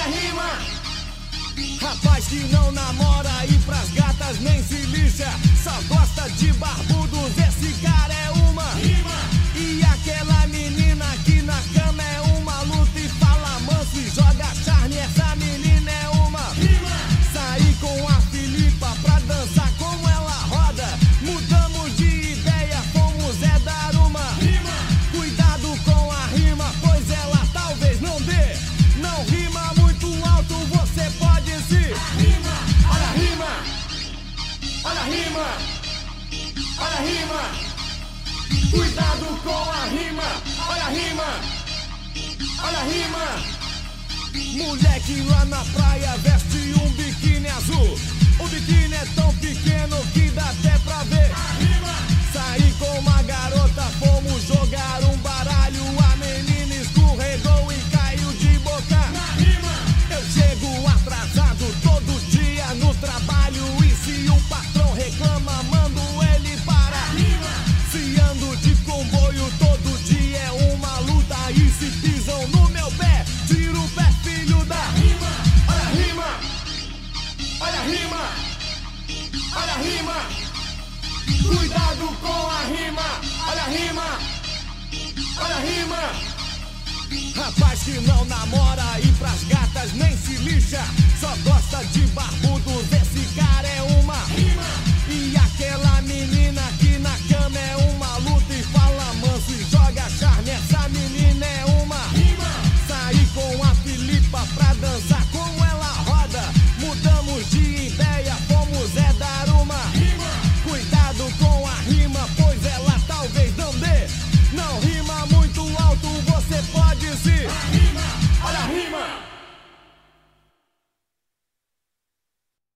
a rima. Rapaz que não namora e pras gatas nem se lixa, só gosta de barbudos, esse cara é uma rima. E aquela menina que na cama é uma luta e fala manso e joga charme, essa menina é uma rima. Saí com a Filipa pra dançar como ela roda, mudamos de ideia, fomos dar uma rima. Cuidado com a rima, pois ela talvez não dê. Não rima muito alto, você pode se rima. Olha a rima, olha a rima, olha a rima. Cuidado com a rima, olha a rima, olha a rima. Moleque lá na praia veste um biquíni azul. O biquíni é tão pequeno que dá até pra ver a rima. Saí com uma garota, fomos jogar um baralho. A menina escorregou e caiu de boca na rima. Eu chego atrasado todo dia no trabalho, e se o patrão reclama, mando ele para a rima. Se ando de comboio todo dia é uma luta, e se pisam no meu pé, tiro o pé, filho da rima. Olha a rima, olha a rima, olha a rima. Cuidado com a rima, olha a rima, olha a rima. Rapaz que não namora e pras gatas nem se lixa, só gosta de barbudos, esse cara